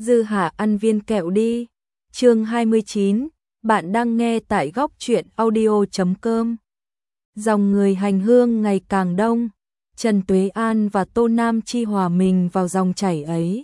Dư Hạ ăn viên kẹo đi. Chương 29, bạn đang nghe tại góc truyện audio.com. Dòng người hành hương ngày càng đông, Trần Tuế An và Tô Nam Chi hòa mình vào dòng chảy ấy.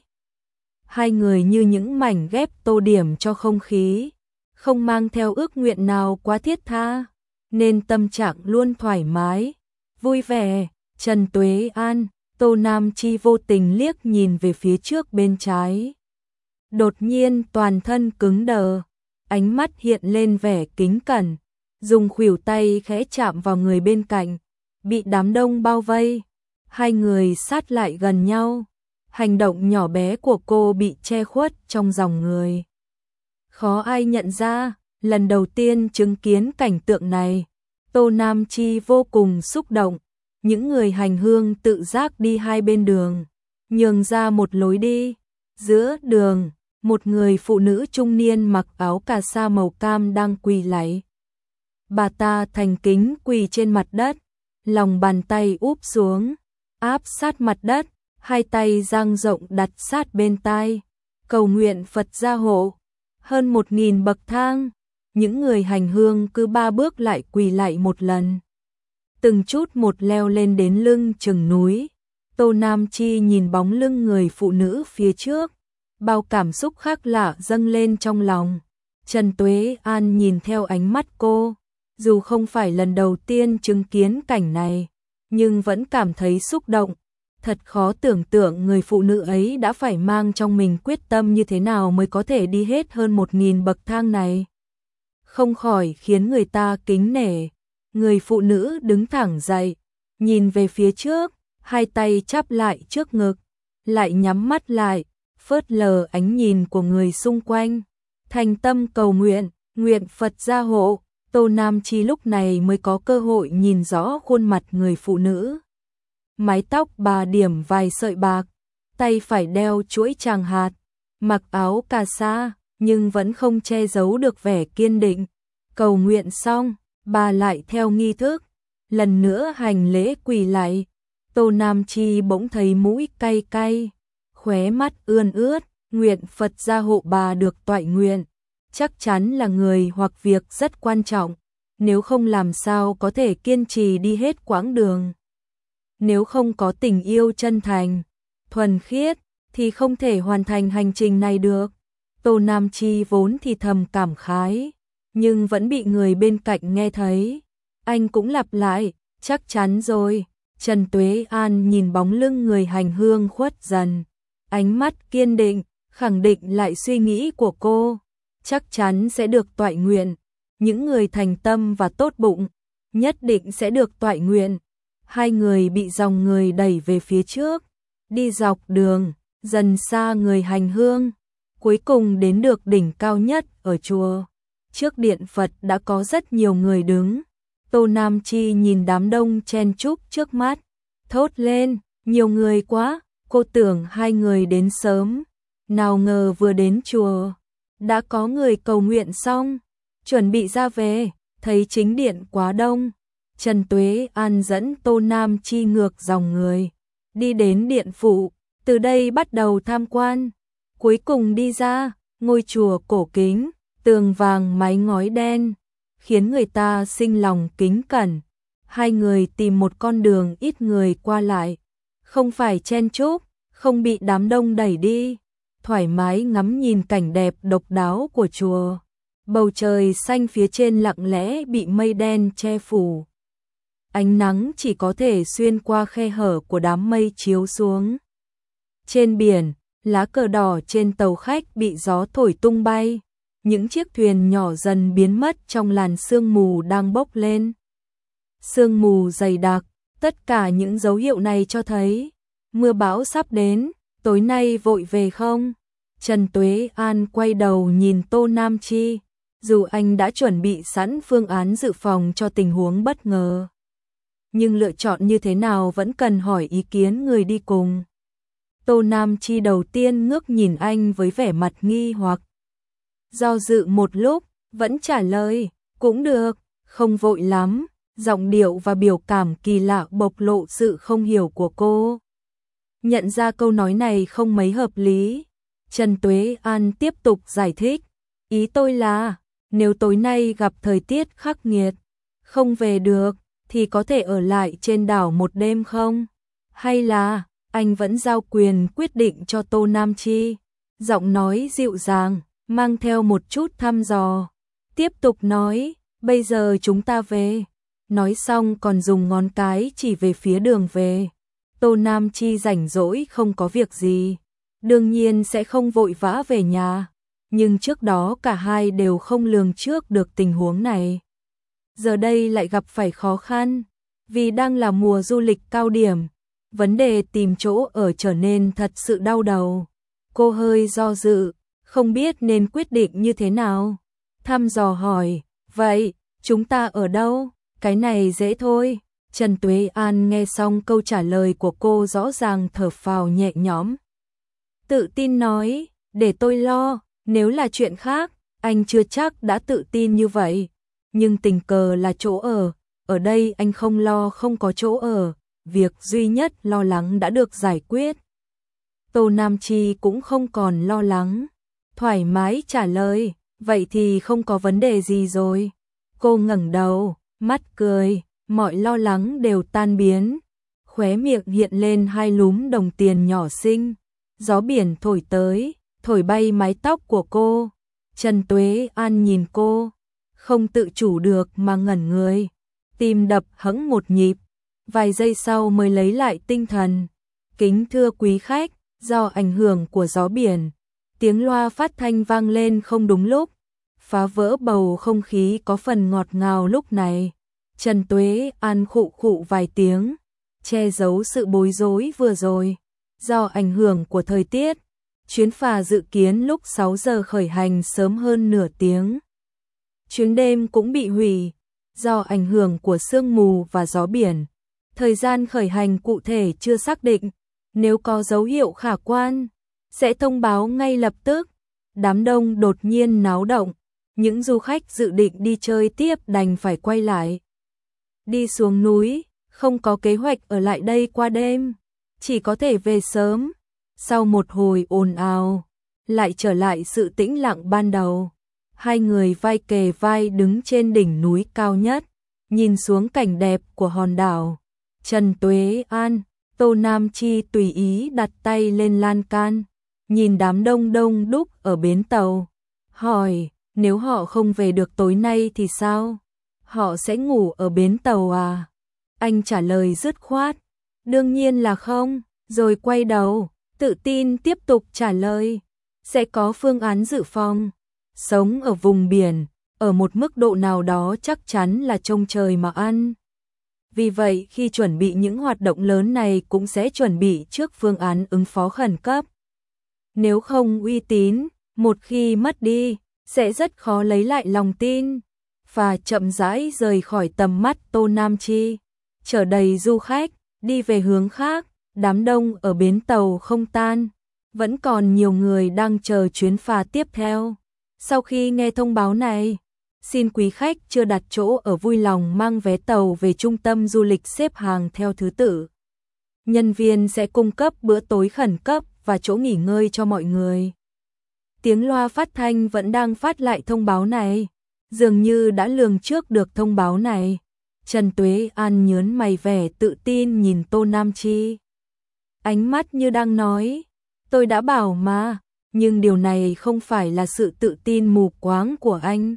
Hai người như những mảnh ghép tô điểm cho không khí, không mang theo ước nguyện nào quá thiết tha, nên tâm trạng luôn thoải mái, vui vẻ. Trần Tuế An, Tô Nam Chi vô tình liếc nhìn về phía trước bên trái. Đột nhiên toàn thân cứng đờ, ánh mắt hiện lên vẻ kính cẩn, dùng khuỷu tay khẽ chạm vào người bên cạnh, bị đám đông bao vây. Hai người sát lại gần nhau, hành động nhỏ bé của cô bị che khuất trong dòng người. Khó ai nhận ra, lần đầu tiên chứng kiến cảnh tượng này, Tô Nam Chi vô cùng xúc động. Những người hành hương tự giác đi hai bên đường, nhường ra một lối đi. Giữa đường, một người phụ nữ trung niên mặc áo cà sa màu cam đang quỳ lạy. Bà ta thành kính quỳ trên mặt đất, lòng bàn tay úp xuống, áp sát mặt đất, hai tay dang rộng đặt sát bên tai, cầu nguyện Phật gia hộ. Hơn 1000 bậc thang, những người hành hương cứ 3 bước lại quỳ lạy một lần. Từng chút một leo lên đến lưng chừng núi. Tô Nam Chi nhìn bóng lưng người phụ nữ phía trước, bao cảm xúc khác lạ dâng lên trong lòng. Trần Tuế An nhìn theo ánh mắt cô, dù không phải lần đầu tiên chứng kiến cảnh này, nhưng vẫn cảm thấy xúc động. Thật khó tưởng tượng người phụ nữ ấy đã phải mang trong mình quyết tâm như thế nào mới có thể đi hết hơn 1000 bậc thang này. Không khỏi khiến người ta kính nể. Người phụ nữ đứng thẳng dậy, nhìn về phía trước, hai tay chắp lại trước ngực, lại nhắm mắt lại, phớt lờ ánh nhìn của người xung quanh, thành tâm cầu nguyện, nguyện Phật gia hộ. Tô Nam Chi lúc này mới có cơ hội nhìn rõ khuôn mặt người phụ nữ. Mái tóc bà điểm vài sợi bạc, tay phải đeo chuỗi tràng hạt, mặc áo cà sa, nhưng vẫn không che giấu được vẻ kiên định. Cầu nguyện xong, bà lại theo nghi thức, lần nữa hành lễ quỳ lạy. Tô Nam Chi bỗng thấy mũi cay cay, khóe mắt ươn ướt, nguyện Phật gia hộ bà được toại nguyện. Chắc chắn là người hoặc việc rất quan trọng, nếu không làm sao có thể kiên trì đi hết quãng đường. Nếu không có tình yêu chân thành, thuần khiết, thì không thể hoàn thành hành trình này được. Tô Nam Chi vốn thì thầm cảm khái, nhưng vẫn bị người bên cạnh nghe thấy. Anh cũng lặp lại, chắc chắn rồi. Trần Tuế An nhìn bóng lưng người hành hương khuất dần, ánh mắt kiên định, khẳng định lại suy nghĩ của cô. Chắc chắn sẽ được toại nguyện. Những người thành tâm và tốt bụng, nhất định sẽ được toại nguyện. Hai người bị dòng người đẩy về phía trước, đi dọc đường, dần xa người hành hương. Cuối cùng đến được đỉnh cao nhất ở chùa. Trước điện Phật đã có rất nhiều người đứng. Tô Nam Chi nhìn đám đông chen chúc trước mắt, thốt lên, nhiều người quá, cô tưởng hai người đến sớm. Nào ngờ vừa đến chùa, đã có người cầu nguyện xong, chuẩn bị ra về, thấy chính điện quá đông. Trần Tuế An dẫn Tô Nam Chi ngược dòng người, đi đến điện phụ, từ đây bắt đầu tham quan. Cuối cùng đi ra, ngôi chùa cổ kính, tường vàng mái ngói đen, khiến người ta sinh lòng kính cẩn. Hai người tìm một con đường ít người qua lại, không phải chen chúc, không bị đám đông đẩy đi, thoải mái ngắm nhìn cảnh đẹp độc đáo của chùa. Bầu trời xanh phía trên lặng lẽ bị mây đen che phủ. Ánh nắng chỉ có thể xuyên qua khe hở của đám mây chiếu xuống. Trên biển, lá cờ đỏ trên tàu khách bị gió thổi tung bay. Những chiếc thuyền nhỏ dần biến mất trong làn sương mù đang bốc lên. Sương mù dày đặc, tất cả những dấu hiệu này cho thấy mưa bão sắp đến. Tối nay vội về không? Trần Tuế An quay đầu nhìn Tô Nam Chi, dù anh đã chuẩn bị sẵn phương án dự phòng cho tình huống bất ngờ, nhưng lựa chọn như thế nào vẫn cần hỏi ý kiến người đi cùng. Tô Nam Chi đầu tiên ngước nhìn anh với vẻ mặt nghi hoặc. Do dự một lúc, vẫn trả lời, cũng được, không vội lắm. Giọng điệu và biểu cảm kỳ lạ bộc lộ sự không hiểu của cô. Nhận ra câu nói này không mấy hợp lý, Trần Tuế An tiếp tục giải thích, ý tôi là, nếu tối nay gặp thời tiết khắc nghiệt, không về được, thì có thể ở lại trên đảo một đêm không? Hay là, anh vẫn giao quyền quyết định cho Tô Nam Chi? Giọng nói dịu dàng, mang theo một chút thăm dò. Tiếp tục nói, bây giờ chúng ta về. Nói xong còn dùng ngón cái chỉ về phía đường về. Tô Nam Chi rảnh rỗi không có việc gì, đương nhiên sẽ không vội vã về nhà. Nhưng trước đó cả hai đều không lường trước được tình huống này. Giờ đây lại gặp phải khó khăn, vì đang là mùa du lịch cao điểm. Vấn đề tìm chỗ ở trở nên thật sự đau đầu. Cô hơi do dự, không biết nên quyết định như thế nào. Thăm dò hỏi, vậy, chúng ta ở đâu? Cái này dễ thôi. Trần Tuế An nghe xong câu trả lời của cô rõ ràng thở phào nhẹ nhõm. Tự tin nói, để tôi lo, nếu là chuyện khác, anh chưa chắc đã tự tin như vậy. Nhưng tình cờ là chỗ ở đây anh không lo không có chỗ ở, việc duy nhất lo lắng đã được giải quyết. Tô Nam Chi cũng không còn lo lắng, thoải mái trả lời, vậy thì không có vấn đề gì rồi. Cô ngẩng đầu, mắt cười, mọi lo lắng đều tan biến, khóe miệng hiện lên hai lúm đồng tiền nhỏ xinh. Gió biển thổi tới, thổi bay mái tóc của cô. Trần Tuế An nhìn cô, không tự chủ được mà ngẩn người, tim đập hững một nhịp, vài giây sau mới lấy lại tinh thần. Kính thưa quý khách, do ảnh hưởng của gió biển, tiếng loa phát thanh vang lên không đúng lúc, phá vỡ bầu không khí có phần ngọt ngào lúc này. Trần Tuế An khụ khụ vài tiếng, che giấu sự bối rối vừa rồi. Do ảnh hưởng của thời tiết, chuyến phà dự kiến lúc 6 giờ khởi hành sớm hơn nửa tiếng. Chuyến đêm cũng bị hủy, do ảnh hưởng của sương mù và gió biển. Thời gian khởi hành cụ thể chưa xác định, nếu có dấu hiệu khả quan, sẽ thông báo ngay lập tức. Đám đông đột nhiên náo động, những du khách dự định đi chơi tiếp đành phải quay lại. Đi xuống núi, không có kế hoạch ở lại đây qua đêm, chỉ có thể về sớm. Sau một hồi ồn ào, lại trở lại sự tĩnh lặng ban đầu. Hai người vai kề vai đứng trên đỉnh núi cao nhất, nhìn xuống cảnh đẹp của hòn đảo. Trần Tuế An, Tô Nam Chi tùy ý đặt tay lên lan can, nhìn đám đông đông đúc ở bến tàu, hỏi, nếu họ không về được tối nay thì sao? Họ sẽ ngủ ở bến tàu à? Anh trả lời dứt khoát, đương nhiên là không, rồi quay đầu, tự tin tiếp tục trả lời, sẽ có phương án dự phòng. Sống ở vùng biển, ở một mức độ nào đó chắc chắn là trông trời mà ăn. Vì vậy khi chuẩn bị những hoạt động lớn này cũng sẽ chuẩn bị trước phương án ứng phó khẩn cấp. Nếu không uy tín, một khi mất đi, sẽ rất khó lấy lại lòng tin. Và chậm rãi rời khỏi tầm mắt Tô Nam Chi, chở đầy du khách, đi về hướng khác. Đám đông ở bến tàu không tan, vẫn còn nhiều người đang chờ chuyến phà tiếp theo. Sau khi nghe thông báo này, xin quý khách chưa đặt chỗ ở vui lòng mang vé tàu về trung tâm du lịch xếp hàng theo thứ tự. Nhân viên sẽ cung cấp bữa tối khẩn cấp và chỗ nghỉ ngơi cho mọi người. Tiếng loa phát thanh vẫn đang phát lại thông báo này, dường như đã lường trước được thông báo này. Trần Tuế An nhớn mày vẻ tự tin nhìn Tô Nam Chi. Ánh mắt như đang nói, tôi đã bảo mà, nhưng điều này không phải là sự tự tin mù quáng của anh,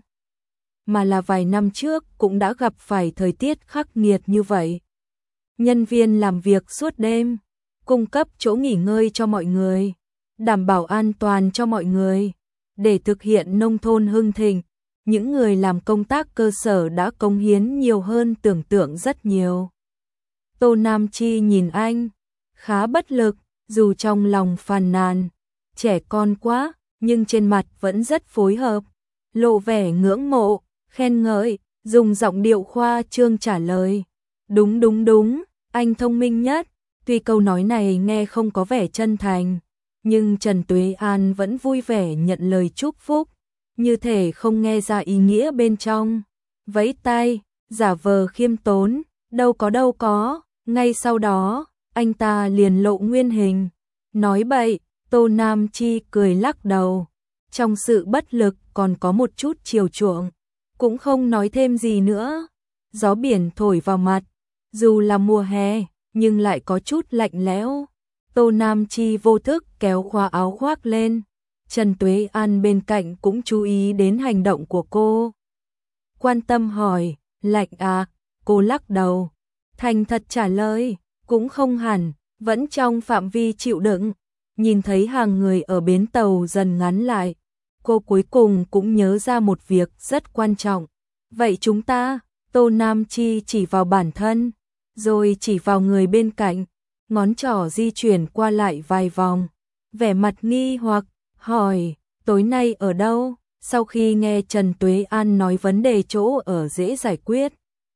mà là vài năm trước cũng đã gặp phải thời tiết khắc nghiệt như vậy. Nhân viên làm việc suốt đêm, cung cấp chỗ nghỉ ngơi cho mọi người, đảm bảo an toàn cho mọi người. Để thực hiện nông thôn hưng thịnh, những người làm công tác cơ sở đã cống hiến nhiều hơn tưởng tượng rất nhiều. Tô Nam Chi nhìn anh, khá bất lực, dù trong lòng phàn nàn, trẻ con quá, nhưng trên mặt vẫn rất phối hợp, lộ vẻ ngưỡng mộ, khen ngợi, dùng giọng điệu khoa trương trả lời. Đúng đúng đúng, anh thông minh nhất. Tuy câu nói này nghe không có vẻ chân thành, nhưng Trần Tuế An vẫn vui vẻ nhận lời chúc phúc, như thể không nghe ra ý nghĩa bên trong. Vẫy tay, giả vờ khiêm tốn, đâu có. Ngay sau đó, anh ta liền lộ nguyên hình. Nói bậy, Tô Nam Chi cười lắc đầu, trong sự bất lực còn có một chút chiều chuộng, cũng không nói thêm gì nữa. Gió biển thổi vào mặt, dù là mùa hè, nhưng lại có chút lạnh lẽo. Tô Nam Chi vô thức kéo khóa áo khoác lên. Trần Tuế An bên cạnh cũng chú ý đến hành động của cô. Quan tâm hỏi, lạnh à? Cô lắc đầu, thành thật trả lời, cũng không hẳn, vẫn trong phạm vi chịu đựng. Nhìn thấy hàng người ở bến tàu dần ngắn lại, cô cuối cùng cũng nhớ ra một việc rất quan trọng. Vậy chúng ta, Tô Nam Chi chỉ vào bản thân, rồi chỉ vào người bên cạnh, ngón trỏ di chuyển qua lại vài vòng, vẻ mặt nghi hoặc, hỏi, tối nay ở đâu? Sau khi nghe Trần Tuế An nói vấn đề chỗ ở dễ giải quyết,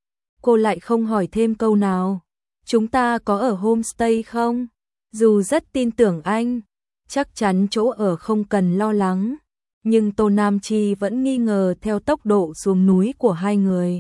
cô lại không hỏi thêm câu nào. Chúng ta có ở homestay không? Dù rất tin tưởng anh, chắc chắn chỗ ở không cần lo lắng, nhưng Tô Nam Chi vẫn nghi ngờ theo tốc độ xuống núi của hai người.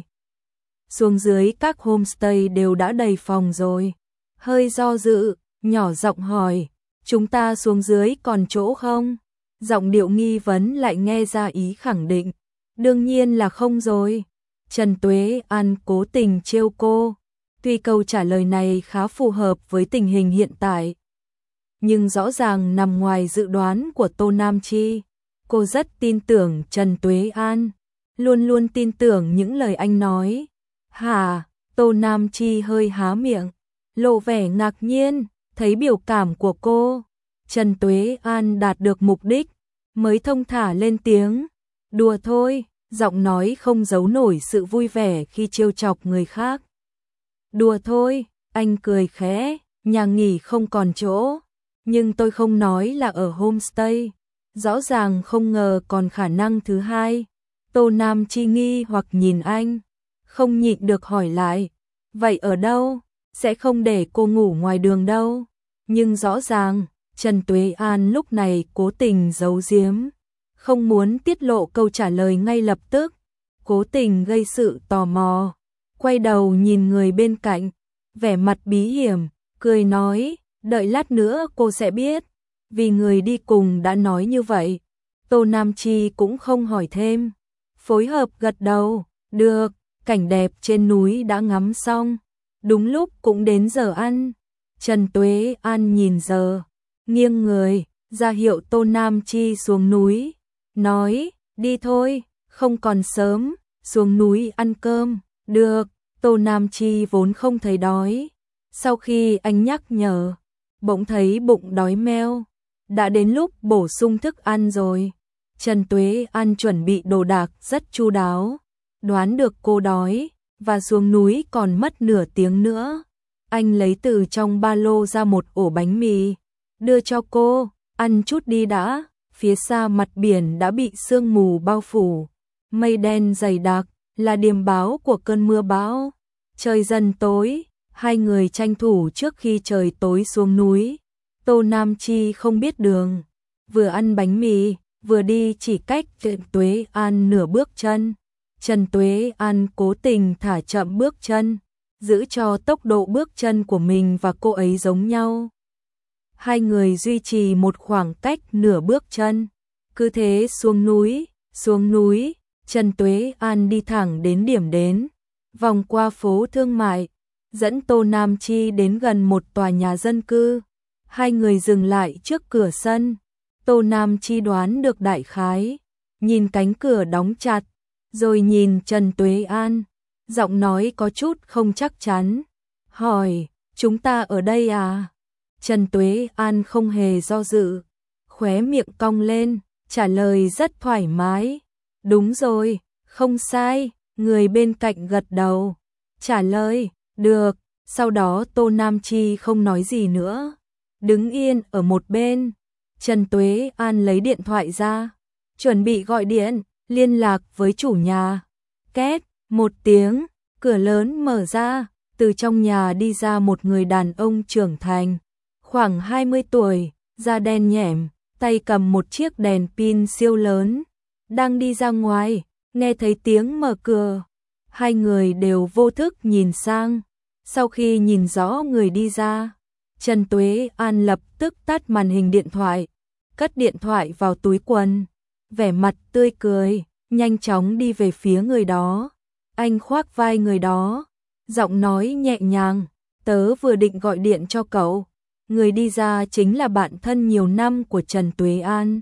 Xuống dưới các homestay đều đã đầy phòng rồi. Hơi do dự, nhỏ giọng hỏi, chúng ta xuống dưới còn chỗ không? Giọng điệu nghi vấn lại nghe ra ý khẳng định. Đương nhiên là không rồi. Trần Tuế An cố tình trêu cô. Tuy câu trả lời này khá phù hợp với tình hình hiện tại, nhưng rõ ràng nằm ngoài dự đoán của Tô Nam Chi. Cô rất tin tưởng Trần Tuế An, luôn luôn tin tưởng những lời anh nói. Hả? Tô Nam Chi hơi há miệng, lộ vẻ ngạc nhiên, thấy biểu cảm của cô. Trần Tuế An đạt được mục đích, mới thông thả lên tiếng. Đùa thôi, giọng nói không giấu nổi sự vui vẻ khi trêu chọc người khác. Đùa thôi, anh cười khẽ, nhà nghỉ không còn chỗ, nhưng tôi không nói là ở homestay. Rõ ràng không ngờ còn khả năng thứ hai. Tô Nam Chi nghi hoặc nhìn anh, không nhịn được hỏi lại, vậy ở đâu? Sẽ không để cô ngủ ngoài đường đâu. Nhưng rõ ràng, Trần Tuế An lúc này cố tình giấu giếm, không muốn tiết lộ câu trả lời ngay lập tức, cố tình gây sự tò mò. Quay đầu nhìn người bên cạnh, vẻ mặt bí hiểm, cười nói, đợi lát nữa cô sẽ biết, vì người đi cùng đã nói như vậy. Tô Nam Chi cũng không hỏi thêm, phối hợp gật đầu, được, cảnh đẹp trên núi đã ngắm xong, đúng lúc cũng đến giờ ăn. Trần Tuế An nhìn giờ, nghiêng người, ra hiệu Tô Nam Chi xuống núi, nói, đi thôi, không còn sớm, xuống núi ăn cơm. Được. Tô Nam Chi vốn không thấy đói, sau khi anh nhắc nhở, bỗng thấy bụng đói meo, đã đến lúc bổ sung thức ăn rồi. Trần Tuế An chuẩn bị đồ đạc rất chu đáo, đoán được cô đói, và xuống núi còn mất nửa tiếng nữa. Anh lấy từ trong ba lô ra một ổ bánh mì, đưa cho cô, ăn chút đi đã. Phía xa mặt biển đã bị sương mù bao phủ, mây đen dày đặc, là điềm báo của cơn mưa bão. Trời dần tối, hai người tranh thủ trước khi trời tối xuống núi. Tô Nam Chi không biết đường, vừa ăn bánh mì, vừa đi chỉ cách Trần Tuế An nửa bước chân. Trần Tuế An cố tình thả chậm bước chân, giữ cho tốc độ bước chân của mình và cô ấy giống nhau. Hai người duy trì một khoảng cách nửa bước chân, cứ thế xuống núi. Trần Tuế An đi thẳng đến điểm đến, vòng qua phố thương mại, dẫn Tô Nam Chi đến gần một tòa nhà dân cư. Hai người dừng lại trước cửa sân. Tô Nam Chi đoán được đại khái, nhìn cánh cửa đóng chặt, rồi nhìn Trần Tuế An, giọng nói có chút không chắc chắn, hỏi, chúng ta ở đây à? Trần Tuế An không hề do dự, khóe miệng cong lên, trả lời rất thoải mái. Đúng rồi, không sai, người bên cạnh gật đầu, trả lời, được. Sau đó Tô Nam Chi không nói gì nữa, đứng yên ở một bên. Trần Tuế An lấy điện thoại ra, chuẩn bị gọi điện, liên lạc với chủ nhà. Két, một tiếng, cửa lớn mở ra, từ trong nhà đi ra một người đàn ông trưởng thành, khoảng 20 tuổi, da đen nhẻm, tay cầm một chiếc đèn pin siêu lớn, đang đi ra ngoài. Nghe thấy tiếng mở cửa, hai người đều vô thức nhìn sang. Sau khi nhìn rõ người đi ra, Trần Tuế An lập tức tắt màn hình điện thoại, cất điện thoại vào túi quần, vẻ mặt tươi cười, nhanh chóng đi về phía người đó. Anh khoác vai người đó, giọng nói nhẹ nhàng, tớ vừa định gọi điện cho cậu. Người đi ra chính là bạn thân nhiều năm của Trần Tuế An.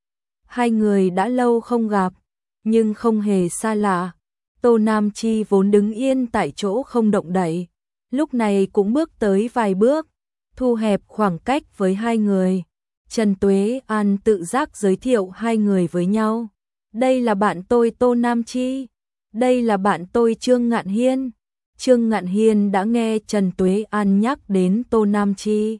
Hai người đã lâu không gặp, nhưng không hề xa lạ. Tô Nam Chi vốn đứng yên tại chỗ không động đậy, lúc này cũng bước tới vài bước, thu hẹp khoảng cách với hai người. Trần Tuế An tự giác giới thiệu hai người với nhau. Đây là bạn tôi Tô Nam Chi, đây là bạn tôi Trương Ngạn Hiên. Trương Ngạn Hiên đã nghe Trần Tuế An nhắc đến Tô Nam Chi,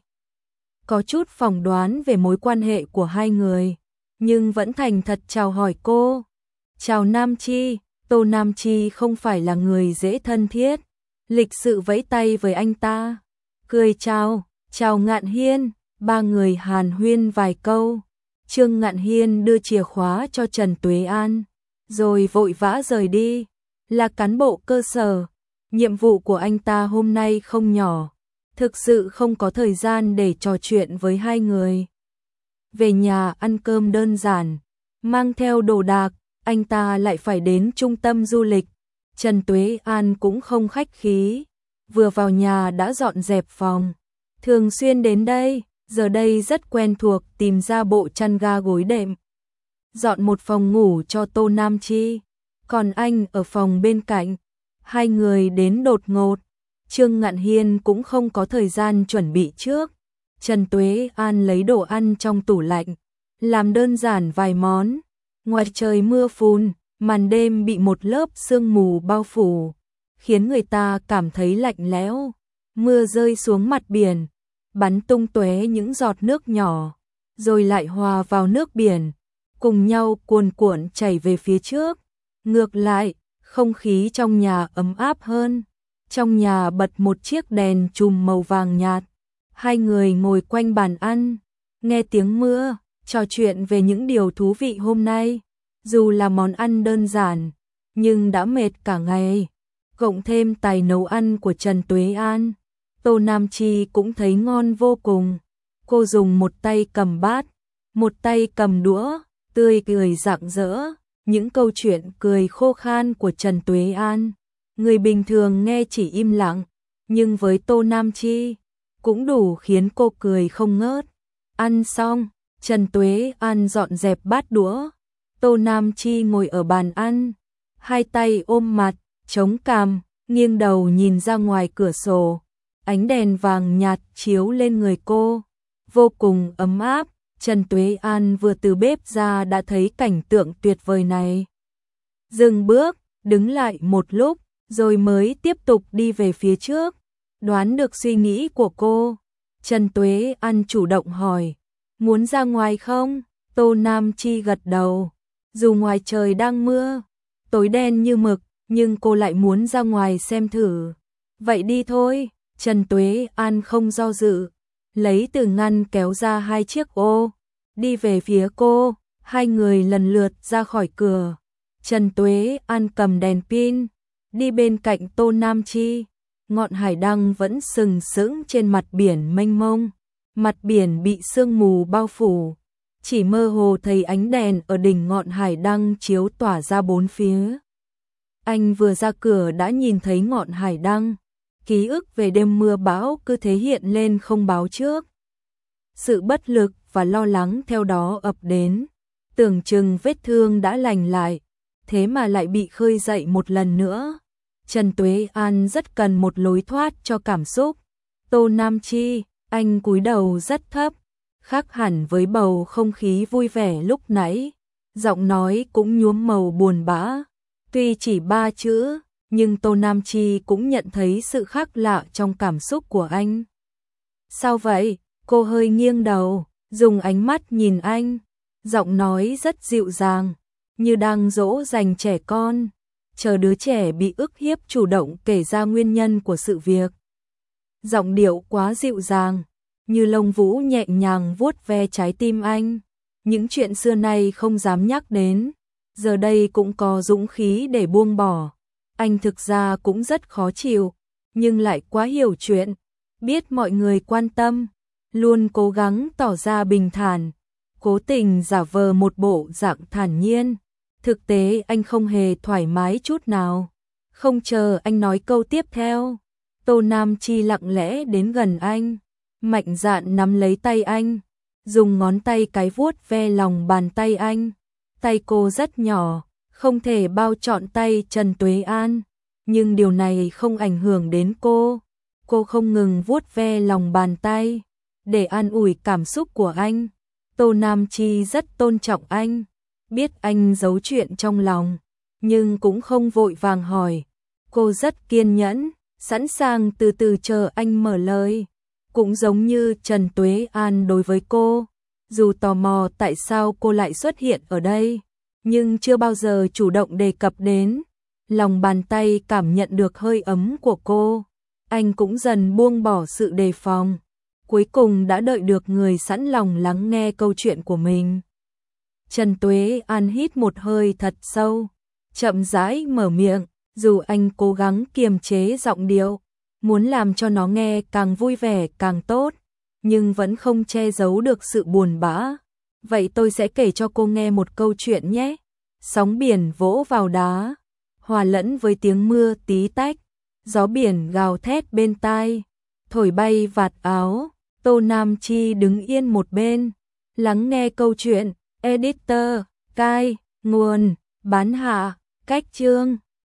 có chút phỏng đoán về mối quan hệ của hai người, nhưng vẫn thành thật chào hỏi cô. Chào Nam Chi. Tô Nam Chi không phải là người dễ thân thiết, lịch sự vẫy tay với anh ta, cười chào, chào Ngạn Hiên. Ba người hàn huyên vài câu. Trương Ngạn Hiên đưa chìa khóa cho Trần Tuế An, rồi vội vã rời đi. Là cán bộ cơ sở, nhiệm vụ của anh ta hôm nay không nhỏ, thực sự không có thời gian để trò chuyện với hai người. Về nhà ăn cơm đơn giản, mang theo đồ đạc, anh ta lại phải đến trung tâm du lịch. Trần Tuế An cũng không khách khí, vừa vào nhà đã dọn dẹp phòng. Thường xuyên đến đây, giờ đây rất quen thuộc, tìm ra bộ chăn ga gối đệm. Dọn một phòng ngủ cho Tô Nam Chi, còn anh ở phòng bên cạnh. Hai người đến đột ngột, Trương Ngạn Hiên cũng không có thời gian chuẩn bị trước. Trần Tuế An lấy đồ ăn trong tủ lạnh, làm đơn giản vài món. Ngoài trời mưa phùn, màn đêm bị một lớp sương mù bao phủ, khiến người ta cảm thấy lạnh lẽo. Mưa rơi xuống mặt biển, bắn tung tóe những giọt nước nhỏ, rồi lại hòa vào nước biển, cùng nhau cuồn cuộn chảy về phía trước. Ngược lại, không khí trong nhà ấm áp hơn. Trong nhà bật một chiếc đèn chùm màu vàng nhạt. Hai người ngồi quanh bàn ăn, nghe tiếng mưa, trò chuyện về những điều thú vị hôm nay. Dù là món ăn đơn giản, nhưng đã mệt cả ngày. Cộng thêm tài nấu ăn của Trần Tuế An, Tô Nam Chi cũng thấy ngon vô cùng. Cô dùng một tay cầm bát, một tay cầm đũa, tươi cười rạng rỡ. Những câu chuyện cười khô khan của Trần Tuế An, người bình thường nghe chỉ im lặng, nhưng với Tô Nam Chi, cũng đủ khiến cô cười không ngớt. Ăn xong, Trần Tuế An dọn dẹp bát đũa. Tô Nam Chi ngồi ở bàn ăn, hai tay ôm mặt, chống cằm, nghiêng đầu nhìn ra ngoài cửa sổ. Ánh đèn vàng nhạt chiếu lên người cô, vô cùng ấm áp. Trần Tuế An vừa từ bếp ra đã thấy cảnh tượng tuyệt vời này. Dừng bước, đứng lại một lúc, rồi mới tiếp tục đi về phía trước. Đoán được suy nghĩ của cô, Trần Tuế An chủ động hỏi, muốn ra ngoài không? Tô Nam Chi gật đầu. Dù ngoài trời đang mưa, tối đen như mực, nhưng cô lại muốn ra ngoài xem thử. Vậy đi thôi. Trần Tuế An không do dự, lấy từ ngăn kéo ra hai chiếc ô, đi về phía cô. Hai người lần lượt ra khỏi cửa. Trần Tuế An cầm đèn pin, đi bên cạnh Tô Nam Chi. Ngọn hải đăng vẫn sừng sững trên mặt biển mênh mông. Mặt biển bị sương mù bao phủ, chỉ mơ hồ thấy ánh đèn ở đỉnh ngọn hải đăng chiếu tỏa ra bốn phía. Anh vừa ra cửa đã nhìn thấy ngọn hải đăng. Ký ức về đêm mưa bão cứ thế hiện lên không báo trước. Sự bất lực và lo lắng theo đó ập đến. Tưởng chừng vết thương đã lành lại, thế mà lại bị khơi dậy một lần nữa. Trần Tuế An rất cần một lối thoát cho cảm xúc. Tô Nam Chi, anh cúi đầu rất thấp, khác hẳn với bầu không khí vui vẻ lúc nãy. Giọng nói cũng nhuốm màu buồn bã. Tuy chỉ 3 chữ, nhưng Tô Nam Chi cũng nhận thấy sự khác lạ trong cảm xúc của anh. Sao vậy? Cô hơi nghiêng đầu, dùng ánh mắt nhìn anh. Giọng nói rất dịu dàng, như đang dỗ dành trẻ con, chờ đứa trẻ bị ức hiếp chủ động kể ra nguyên nhân của sự việc. Giọng điệu quá dịu dàng, như lông vũ nhẹ nhàng vuốt ve trái tim anh. Những chuyện xưa nay không dám nhắc đến, giờ đây cũng có dũng khí để buông bỏ. Anh thực ra cũng rất khó chịu, nhưng lại quá hiểu chuyện, biết mọi người quan tâm, luôn cố gắng tỏ ra bình thản. cố tình giả vờ một bộ dạng thản nhiên. Thực tế anh không hề thoải mái chút nào. Không chờ anh nói câu tiếp theo, Tô Nam Chi lặng lẽ đến gần anh, mạnh dạn nắm lấy tay anh, dùng ngón tay cái vuốt ve lòng bàn tay anh. Tay cô rất nhỏ, không thể bao trọn tay Trần Tuế An, nhưng điều này không ảnh hưởng đến cô. Cô không ngừng vuốt ve lòng bàn tay, để an ủi cảm xúc của anh. Tô Nam Chi rất tôn trọng anh, biết anh giấu chuyện trong lòng, nhưng cũng không vội vàng hỏi. Cô rất kiên nhẫn, sẵn sàng từ từ chờ anh mở lời. Cũng giống như Trần Tuế An đối với cô, dù tò mò tại sao cô lại xuất hiện ở đây, nhưng chưa bao giờ chủ động đề cập đến. Lòng bàn tay cảm nhận được hơi ấm của cô, anh cũng dần buông bỏ sự đề phòng. Cuối cùng đã đợi được người sẵn lòng lắng nghe câu chuyện của mình. Trần Tuế An hít một hơi thật sâu, chậm rãi mở miệng, dù anh cố gắng kiềm chế giọng điệu, muốn làm cho nó nghe càng vui vẻ càng tốt, nhưng vẫn không che giấu được sự buồn bã. Vậy tôi sẽ kể cho cô nghe một câu chuyện nhé. Sóng biển vỗ vào đá, hòa lẫn với tiếng mưa tí tách, gió biển gào thét bên tai, thổi bay vạt áo. Tô Nam Chi đứng yên một bên, lắng nghe câu chuyện. Editor, cai, nguồn, bán hạ, cách chương.